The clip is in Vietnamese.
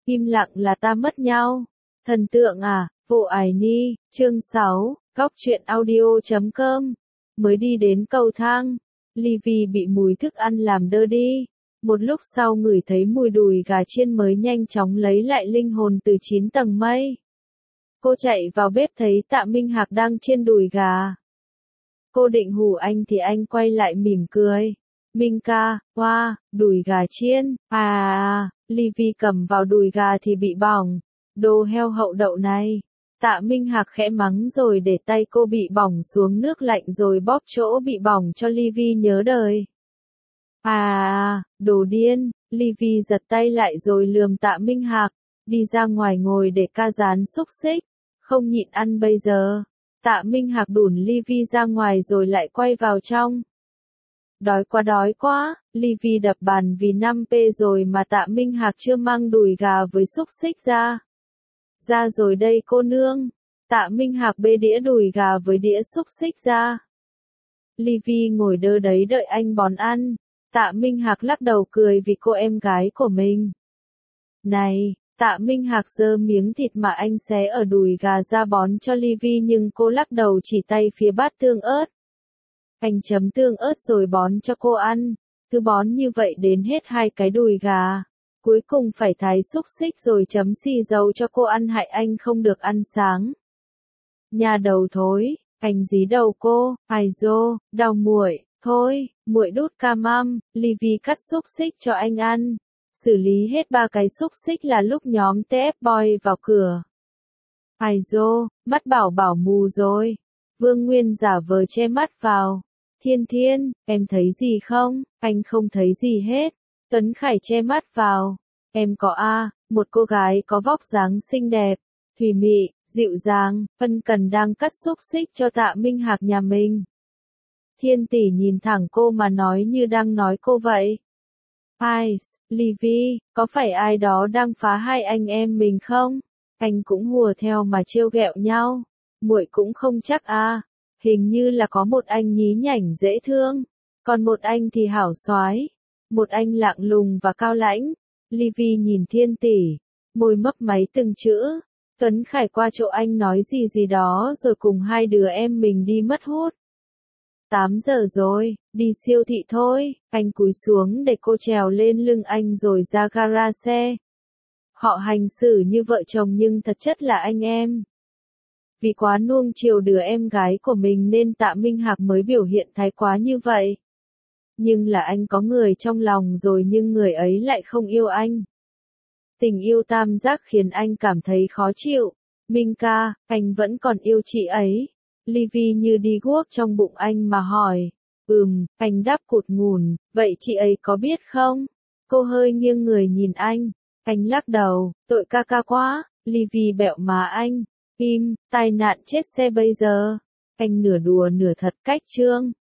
Im lặng là ta mất nhau. Thần tượng à, vô ải ni, chương 6, góc truyện audio.com. Mới đi đến cầu thang, Livy bị mùi thức ăn làm đơ đi. Một lúc sau ngửi thấy mùi đùi gà chiên mới nhanh chóng lấy lại linh hồn từ 9 tầng mây. Cô chạy vào bếp thấy Tạ Minh Hạc đang chiên đùi gà. Cô định hù anh thì anh quay lại mỉm cười. Minh ca, hoa, đùi gà chiên, Livy cầm vào đùi gà thì bị bỏng. Đồ heo hậu đậu này. Tạ Minh Hạc khẽ mắng rồi để tay cô bị bỏng xuống nước lạnh rồi bóp chỗ bị bỏng cho Livy nhớ đời. Đồ điên, Livy giật tay lại rồi lườm Tạ Minh Hạc, đi ra ngoài ngồi để ca rán xúc xích, không nhịn ăn bây giờ. Tạ Minh Hạc đùn Livy ra ngoài rồi lại quay vào trong. Đói quá, Livy đập bàn vì 5p rồi mà Tạ Minh Hạc chưa mang đùi gà với xúc xích ra. Ra rồi đây cô nương. Tạ Minh Hạc bê đĩa đùi gà với đĩa xúc xích ra. Livy ngồi đơ đấy đợi anh bón ăn. Tạ Minh Hạc lắc đầu cười vì cô em gái của mình. Này, Tạ Minh Hạc giơ miếng thịt mà anh xé ở đùi gà ra bón cho Livy nhưng cô lắc đầu chỉ tay phía bát tương ớt. Anh chấm tương ớt rồi bón cho cô ăn, cứ bón như vậy đến hết 2 cái đùi gà. Cuối cùng phải thái xúc xích rồi chấm xì dầu cho cô ăn hại anh không được ăn sáng. Nhà đầu thối, anh dí đầu cô, ai dô, đau muội, thôi, muội đút cam măm, Livy cắt xúc xích cho anh ăn. Xử lý hết 3 cái xúc xích là lúc nhóm TF Boy vào cửa. Ai dô, mắt bảo bảo mù rồi. Vương Nguyên giả vờ che mắt vào. Thiên Thiên, em thấy gì không? Anh không thấy gì hết. Tuấn Khải che mắt vào. Em có một cô gái có vóc dáng xinh đẹp, thùy mị, dịu dàng, ân cần đang cắt xúc xích cho Tạ Minh Hạc nhà mình. Thiên tỷ nhìn thẳng cô mà nói như đang nói cô vậy. Livy, có phải ai đó đang phá hai anh em mình không? Anh cũng hùa theo mà trêu ghẹo nhau. Muội cũng không chắc hình như là có một anh nhí nhảnh dễ thương, còn một anh thì hảo soái, một anh lạnh lùng và cao lãnh. Livy nhìn Thiên tỷ, môi mấp máy từng chữ. Tuấn Khải qua chỗ anh nói gì đó rồi cùng hai đứa em mình đi mất hút. 8 giờ rồi, đi siêu thị thôi. Anh cúi xuống để cô trèo lên lưng anh rồi ra gara xe. Họ hành xử như vợ chồng nhưng thật chất là anh em. Vì quá nuông chiều đứa em gái của mình nên Tạ Minh Hạc mới biểu hiện thái quá như vậy. Nhưng là anh có người trong lòng rồi nhưng người ấy lại không yêu anh. Tình yêu tam giác khiến anh cảm thấy khó chịu. Minh ca, anh vẫn còn yêu chị ấy. Livy như đi guốc trong bụng anh mà hỏi. Anh đáp cụt ngùn, vậy chị ấy có biết không? Cô hơi nghiêng người nhìn anh. Anh lắc đầu, tội ca quá. Livy bẹo má anh. Tai nạn chết xe bây giờ. Anh nửa đùa nửa thật cách chương.